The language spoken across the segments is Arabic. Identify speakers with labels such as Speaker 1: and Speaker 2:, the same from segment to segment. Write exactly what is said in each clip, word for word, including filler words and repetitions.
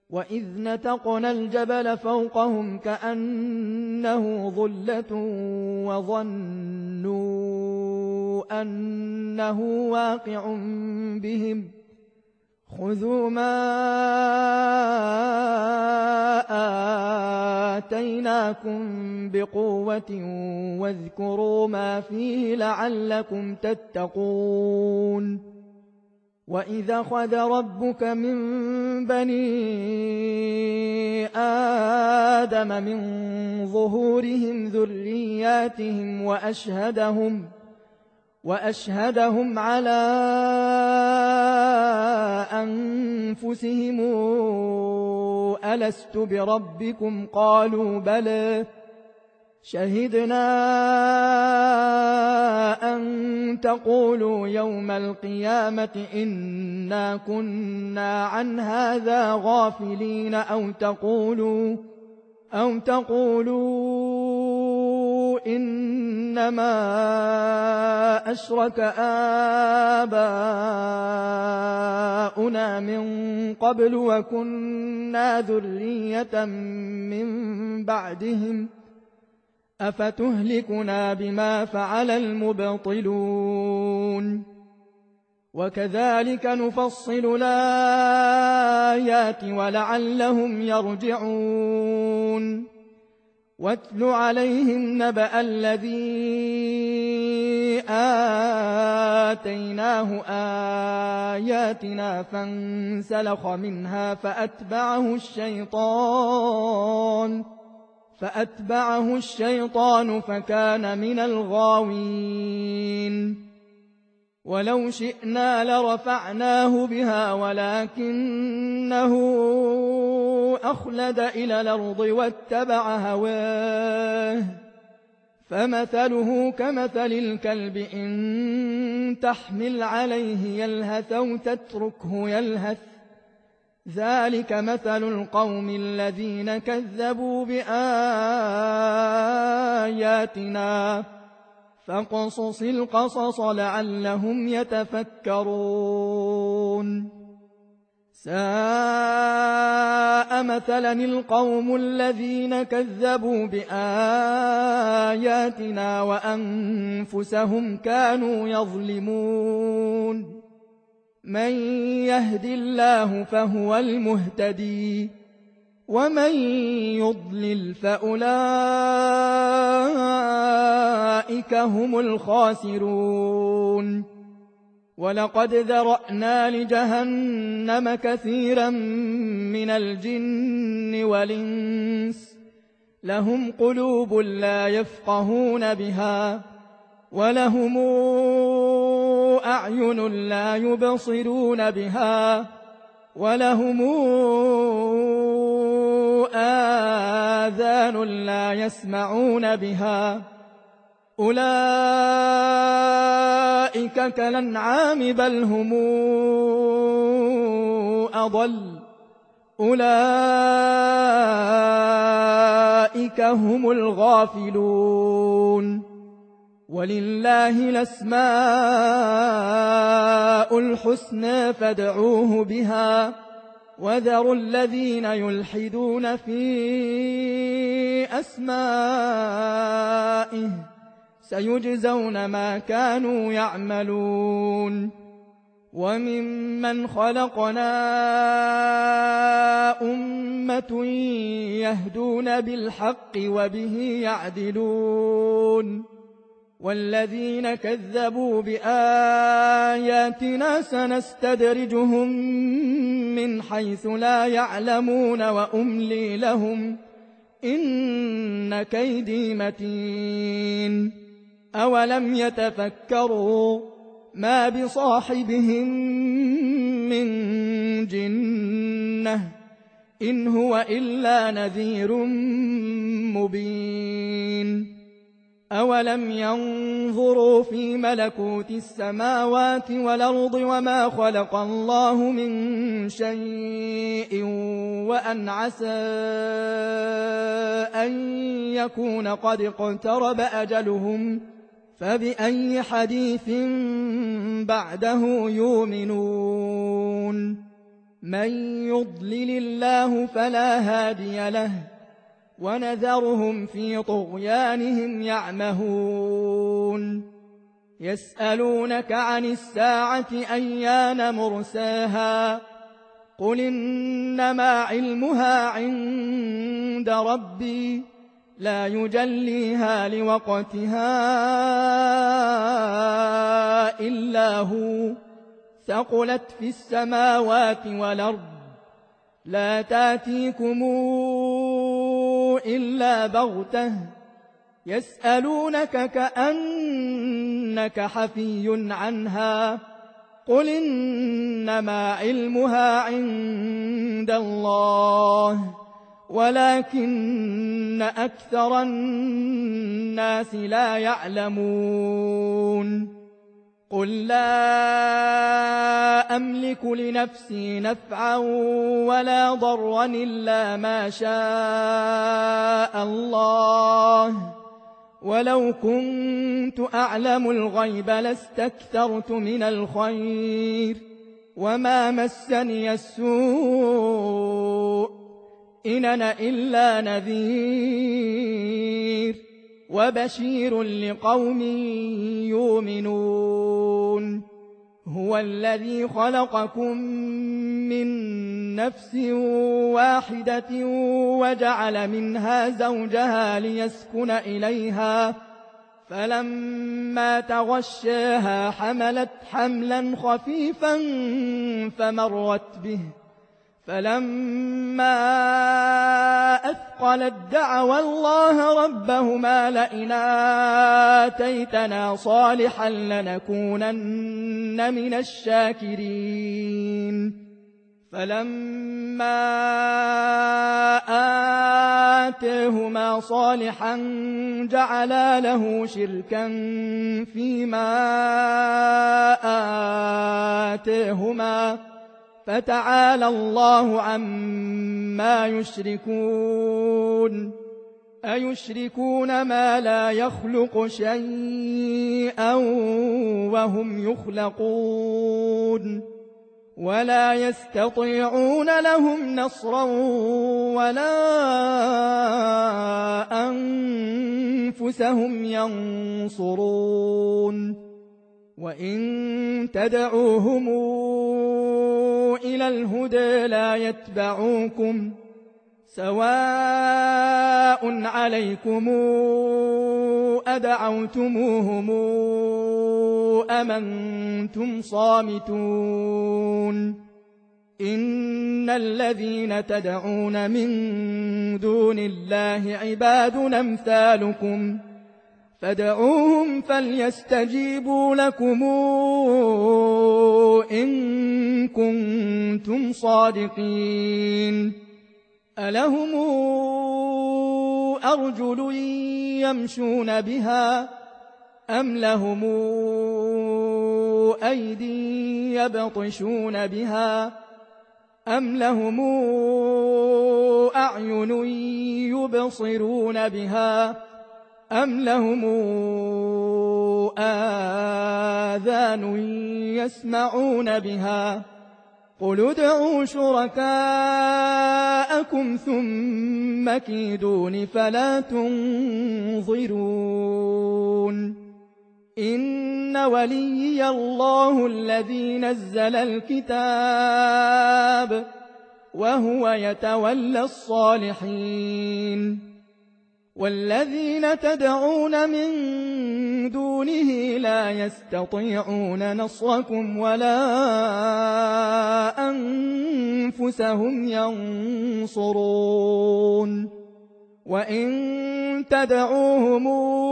Speaker 1: وإذ نتقنا الجبل فوقهم كأنه ظلة وظنوا أنه واقع بهم خذوا ما آتيناكم بقوة واذكروا ما فيه لعلكم تتقون وإذا أخذ ربك من بني آدم من ظهورهم ذرياتهم وأشهدهم وأشهدهم على أنفسهم ألست بربكم قالوا بلى شهدنا أن تقولوا يوم القيامة إنا كنا عن هذا غافلين أو تقولوا أو تقولوا إنما أشرك آباؤنا من قبل وكنا ذرية من بعدهم أفتهلكنا بما فعل المبطلون وكذلك نفصل الآيات ولعلهم يرجعون واتل عليهم نبأ الذي آتيناه آياتنا فانسلخ منها فأتبعه الشيطان فأتبعه الشيطان فكان من الغاوين ولو شئنا لرفعناه بها ولكنه أخلد إلى الأرض واتبع هواه فمثله كمثل الكلب إن تحمل عليه يلهث أو تتركه يلهث ذلك مثل القوم الذين كذبوا بآياتنا فاقصص القصص لعلهم يتفكرون ساء مثلا القوم الذين كذبوا بآياتنا وأنفسهم كانوا يظلمون من يهد الله فهو المهتدي ومن يضلل فأولئك هم الخاسرون ولقد ذرأنا لجهنم كثيرا من الجن والإنس لهم قلوب لا يفقهون بها ولهم أعين لا يبصرون بها ولهم آذان لا يسمعون بها أولئك كالأنعام بل هم أضل أولئك هم الغافلون ولله الأسماء الحسنى فادعوه بها وذروا الذين يلحدون في أسمائه سيجزون ما كانوا يعملون وممن خلقنا أمة يهدون بالحق وبه يعدلون والذين كذبوا بآياتنا سنستدرجهم من حيث لا يعلمون وأملي لهم إن كيدي متين أولم يتفكروا ما بصاحبهم من جنة إن هو إلا نذير مبين أولم ينظروا في ملكوت السماوات والأرض وما خلق الله من شيء وأن عسى أن يكون قد اقترب أجلهم فبأي حديث بعده يؤمنون من يضلل الله فلا هادي له ونذرهم في طغيانهم يعمهون يسألونك عن الساعة أيان مرساها قل إنما علمها عند ربي لا يجليها لوقتها إلا هو ثقلت في السماوات والأرض لا تأتيكم إلا بغتة يسألونك كأنك حفي عنها قل إنما علمها عند الله ولكن أكثر الناس لا يعلمون قل لا أملك لنفسي نفعا ولا ضرا إلا ما شاء الله ولو كنت أعلم الغيب لاستكثرت من الخير وما مسني السوء إن أنا إلا نذير وبشير لقوم يؤمنون هو الذي خلقكم من نفس واحدة وجعل منها زوجها ليسكن إليها فلما تغشاها حملت حملا خفيفا فمرت به فلما أثقلت دعوا الله ربهما لئن آتيتنا صالحا لنكونن من الشاكرين فلما آتاهما صالحا جعلا له شركا فيما آتاهما فتعالى الله عما يشركون أيشركون ما لا يخلق شيئا وهم يخلقون ولا يستطيعون لهم نصرا ولا أنفسهم ينصرون وإن تدعوهم إلى الهدى لا يتبعوكم سواء عليكم أدعوتموهم أم أنتم صامتون إن الذين تدعون من دون الله عباد أمثالكم فادعوهم فليستجيبوا لكم إن كنتم صادقين ألهم أرجل يمشون بها أم لهم أيدي يبطشون بها أم لهم أعين يبصرون بها أم لهم آذان يسمعون بها قل ادعوا شركاءكم ثم كيدون فلا تنظرون إن وليي الله الذي نزل الكتاب وهو يتولى الصالحين والذين تدعون من دونه لا يستطيعون نصركم ولا أنفسهم ينصرون وإن تدعوهم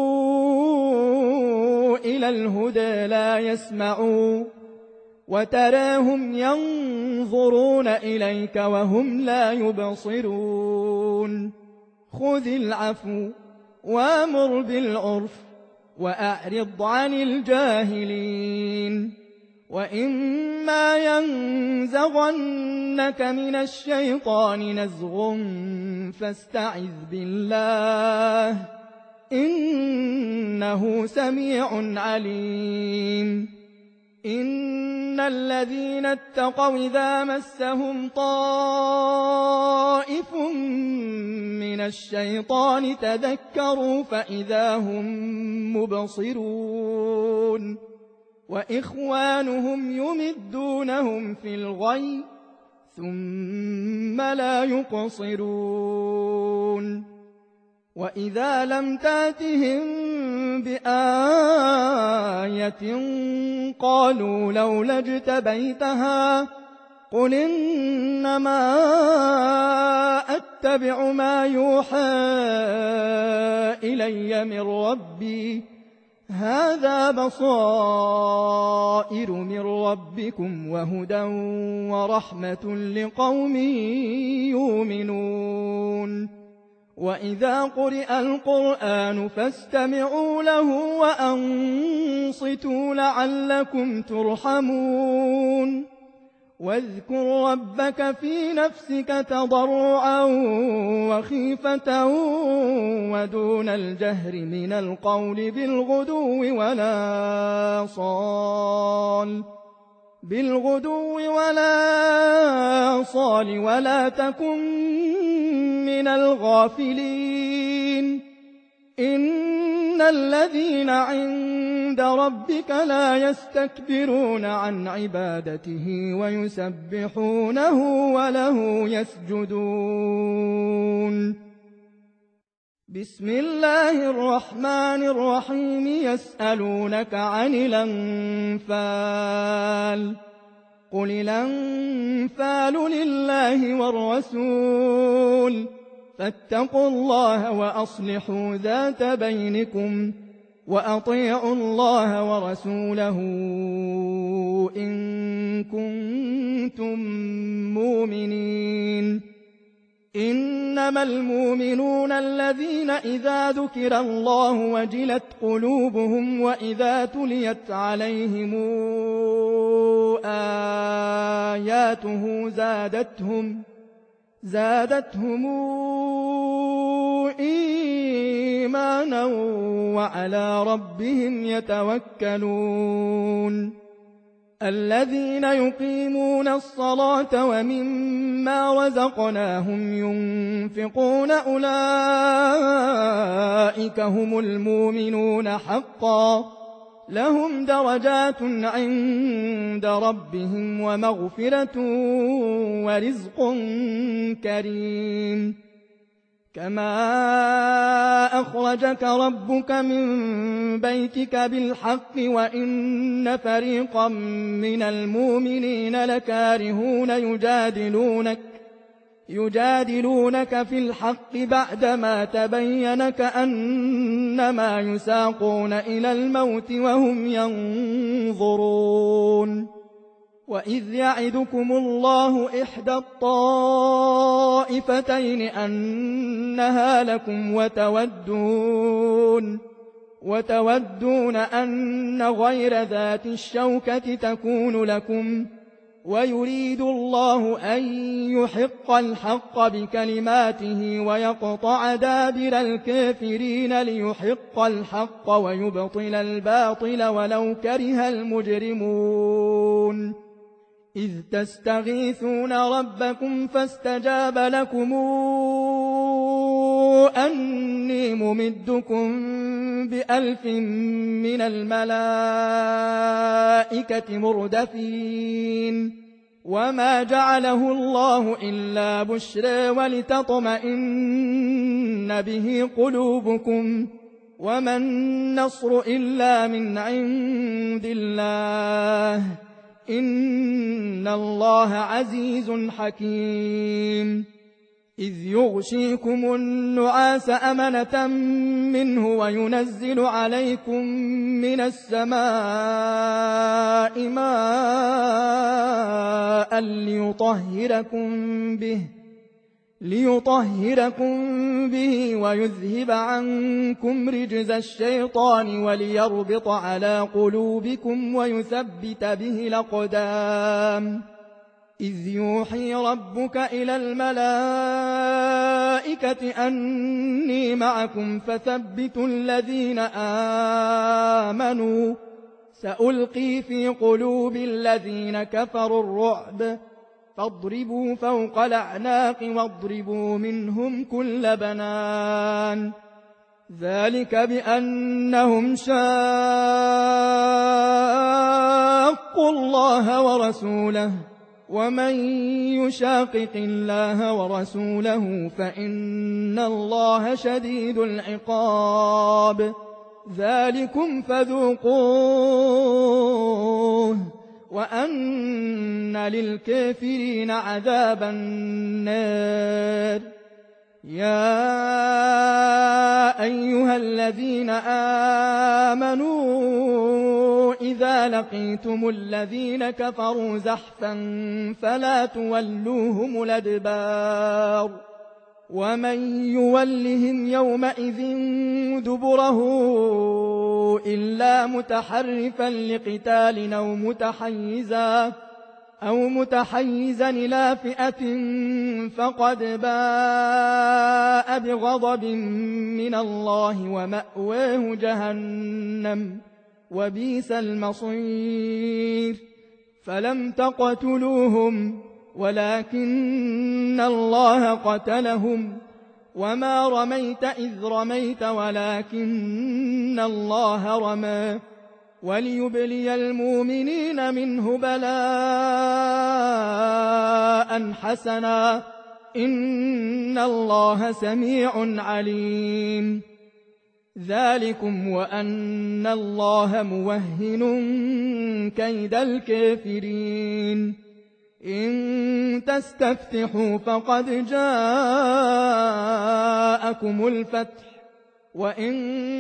Speaker 1: إلى الهدى لا يسمعوا وتراهم ينظرون إليك وهم لا يبصرون خذ العفو وامر بالعرف وأعرض عن الجاهلين وإما ينزغنك من الشيطان نزغ فاستعذ بالله إنه سميع عليم إن الذين اتقوا إذا مسهم طائف من الشيطان تذكروا فإذا هم مبصرون وإخوانهم يمدونهم في الغي ثم لا يقصرون وإذا لم تأتهم بآية قالوا لولا اجتبيتها قل إنما أتبع ما يوحى إلي من ربي هذا بصائر من ربكم وهدى ورحمة لقوم يؤمنون وإذا قرئ القرآن فاستمعوا له وأنصتوا لعلكم ترحمون واذكر ربك في نفسك تضرعا وخيفة ودون الجهر من القول بالغدو ولا صال بالغدو ولا صال ولا تكن من الغافلين إن الذين عند ربك لا يستكبرون عن عبادته ويسبحونه وله يسجدون بسم الله الرحمن الرحيم يسألونك عن الأنفال قل الأنفال لله والرسول فاتقوا الله وأصلحوا ذات بينكم وأطيعوا الله ورسوله إن كنتم مؤمنين إنما المؤمنون الذين إذا ذكر الله وجلت قلوبهم وإذا تليت عليهم آياته زادتهم زادتهم إيمانا وعلى ربهم يتوكلون الذين يقيمون الصلاة ومما رزقناهم ينفقون أولئك هم المؤمنون حقا لهم درجات عند ربهم ومغفرة ورزق كريم كما أخرجك ربك من بيتك بالحق وإن فريقا من المؤمنين لكارهون يجادلونك يجادلونك في الحق بعدما تبين كأنما يساقون إلى الموت وهم ينظرون وإذ يعدكم الله إحدى الطائفتين أنها لكم وتودون وتودون أن غير ذات الشوكة تكون لكم ويريد الله أن يحق الحق بكلماته ويقطع دابر الكافرين ليحق الحق ويبطل الباطل ولو كره المجرمون إذ تستغيثون ربكم فاستجاب لكم أني ممدكم بألف من الملائكة مردفين وما جعله الله إلا بشرى ولتطمئن به قلوبكم وما النصر إلا من عند الله إن الله عزيز حكيم إذ يغشيكم النعاس أمنة منه وينزل عليكم من السماء ماء ليطهركم به ليطهركم به ويذهب عنكم رجز الشيطان وليربط على قلوبكم ويثبت به الأقدام إذ يوحي ربك إلى الملائكة أني معكم فثبتوا الذين آمنوا سألقي في قلوب الذين كفروا الرعب فاضربوا فوق الأعناق واضربوا منهم كل بنان ذلك بأنهم شاقوا الله ورسوله ومن يشاقق الله ورسوله فإن الله شديد العقاب ذلكم فذوقوه وأن للكافرين عذاب النار يا أيها الذين آمنوا إذا لقيتم الذين كفروا زحفا فلا تولوهم الأدبار ومن يولهم يومئذ دبره إلا متحرفا لقتال أو متحيزا أو متحيزا إلى فئة فقد باء بغضب من الله ومأواه جهنم وبئس المصير فلم تقتلوهم ولكن الله قتلهم وما رميت إذ رميت ولكن الله رمى وليبلي المؤمنين منه بلاء حسنا إن الله سميع عليم ذلكم وأن الله موهن كيد الكافرين إن تستفتحوا فقد جاءكم الفتح وإن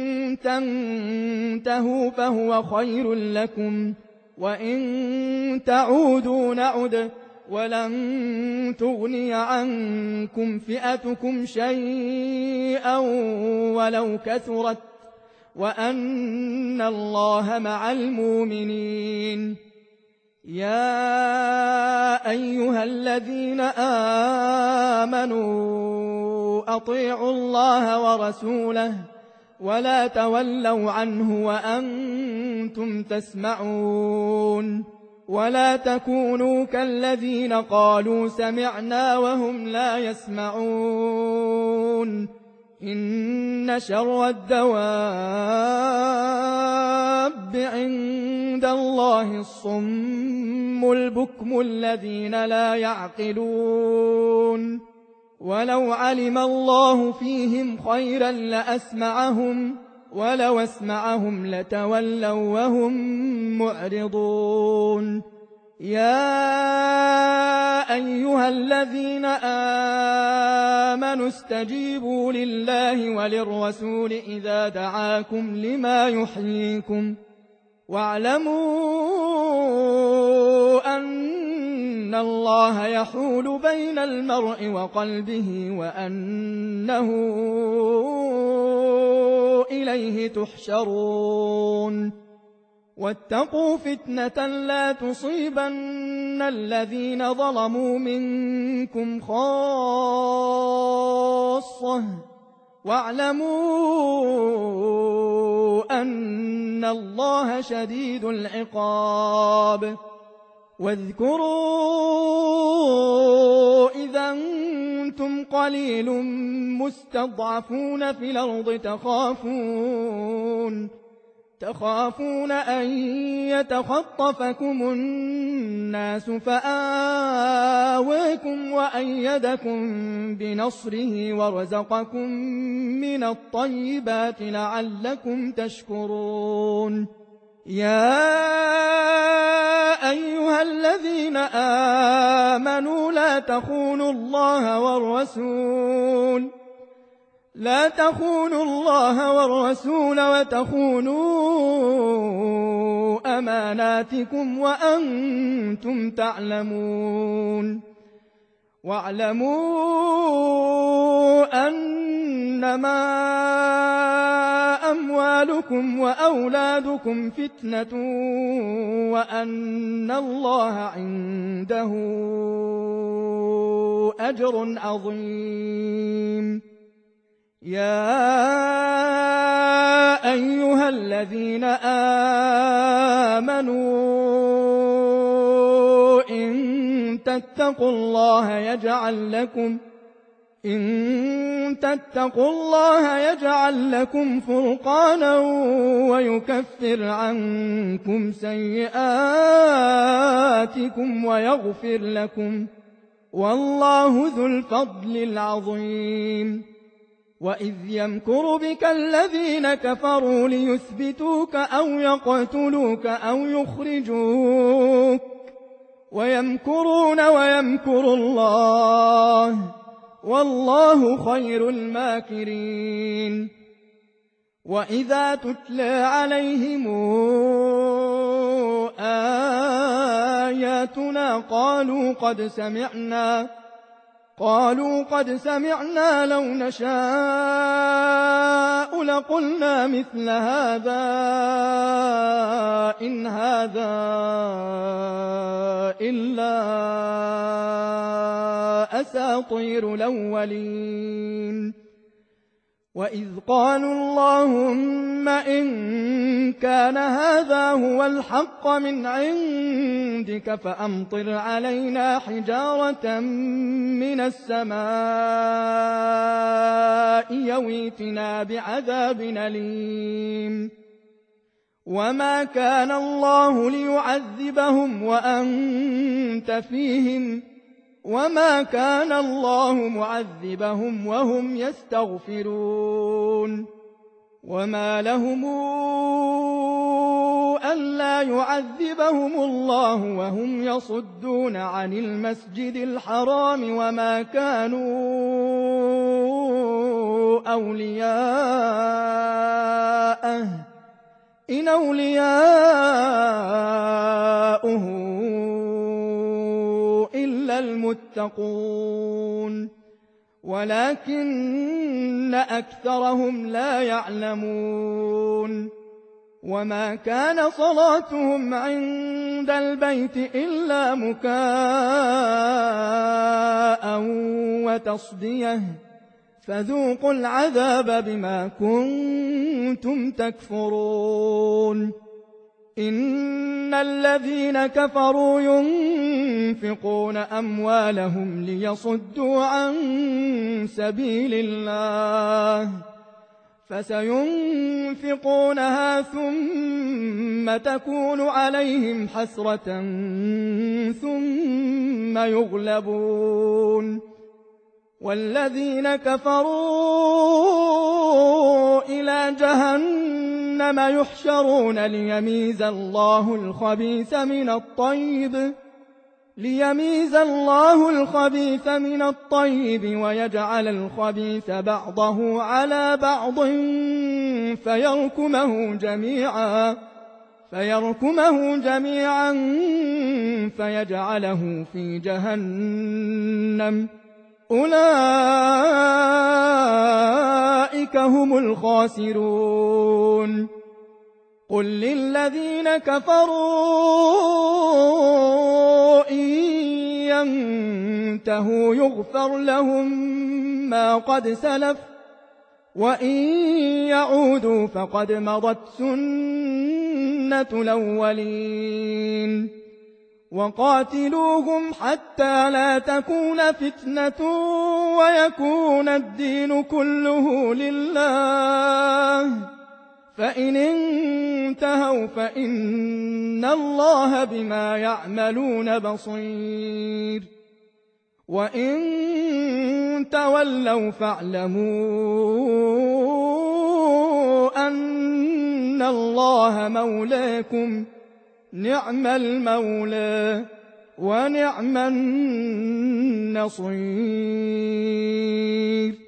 Speaker 1: تنتهوا فهو خير لكم وإن تعودوا نعد ولن تغني عنكم فئتكم شيئا ولو كثرت وأن الله مع المؤمنين يا أيها الذين آمنوا أطيعوا الله ورسوله ولا تولوا عنه وأنتم تسمعون ولا تكونوا كالذين قالوا سمعنا وهم لا يسمعون إن شر الدواب عند الله الصم البكم الذين لا يعقلون ولو علم الله فيهم خيرا لأسمعهم ولو اسمعهم لتولوا وهم معرضون يا أيها الذين آمنوا استجيبوا لله وللرسول إذا دعاكم لما يحييكم واعلموا أن الله يحول بين المرء وقلبه وأنه إليه تحشرون واتقوا فتنة لا تصيبن الذين ظلموا منكم خاصة واعلموا أن الله شديد العقاب واذكروا إذا أنتم قليل مستضعفون في الأرض تخافون تخافون أن يتخطفكم الناس فآواكم وأيدكم بنصره ورزقكم من الطيبات لعلكم تشكرون يا أيها الذين آمنوا لا تخونوا الله والرسول لا تخونوا الله والرسول وتخونوا أماناتكم وأنتم تعلمون واعلموا أنما أموالكم وأولادكم فتنة وأن الله عنده أجر عظيم يا أيها الذين آمنوا إن تتقوا الله يجعل لكم إن تتقوا الله يجعل لكم فرقانا ويكفر عنكم سيئاتكم ويغفر لكم والله ذو الفضل العظيم. وإذ يمكر بك الذين كفروا ليثبتوك أو يقتلوك أو يخرجوك ويمكرون ويمكر الله والله خير الماكرين. وإذا تتلى عليهم آياتنا قالوا قد سمعنا قالوا قد سمعنا لو نشاء لقلنا مثل هذا إن هذا إلا أساطير الأولين. وإذ قالوا اللهم إن كان هذا هو الحق من عندك فأمطر علينا حجارة من السماء يويتنا بعذاب أليم. وما كان الله ليعذبهم وأنت فيهم وما كان الله معذبهم وهم يستغفرون. وما لهم ألا يعذبهم الله وهم يصدون عن المسجد الحرام وما كانوا أولياءه إن أولياؤه إلا المتقون ولكن أكثرهم لا يعلمون. وما كان صلاتهم عند البيت إلا مكاء وتصدية فذوقوا العذاب بما كنتم تكفرون. إن الذين كفروا ينفقون أموالهم ليصدوا عن سبيل الله فسينفقونها ثم تكون عليهم حسرة ثم يغلبون والذين كفروا إلى جهنم يحشرون ليميز الله الخبيث من الطيب ليميز الله الخبيث من الطيب ويجعل الخبيث بعضه على بعض فيركمه جميعا فيركمه جميعا فيجعله في جهنم أولئك هم الخاسرون. قل للذين كفروا إن ينتهوا يغفر لهم ما قد سلف وإن يعودوا فقد مضت سنة الأولين. وقاتلوهم حتى لا تكون فتنة ويكون الدين كله لله فإن انتهوا فإن الله بما يعملون بصير. وإن تولوا فاعلموا أن الله مولاكم نعم المولى ونعم النصير.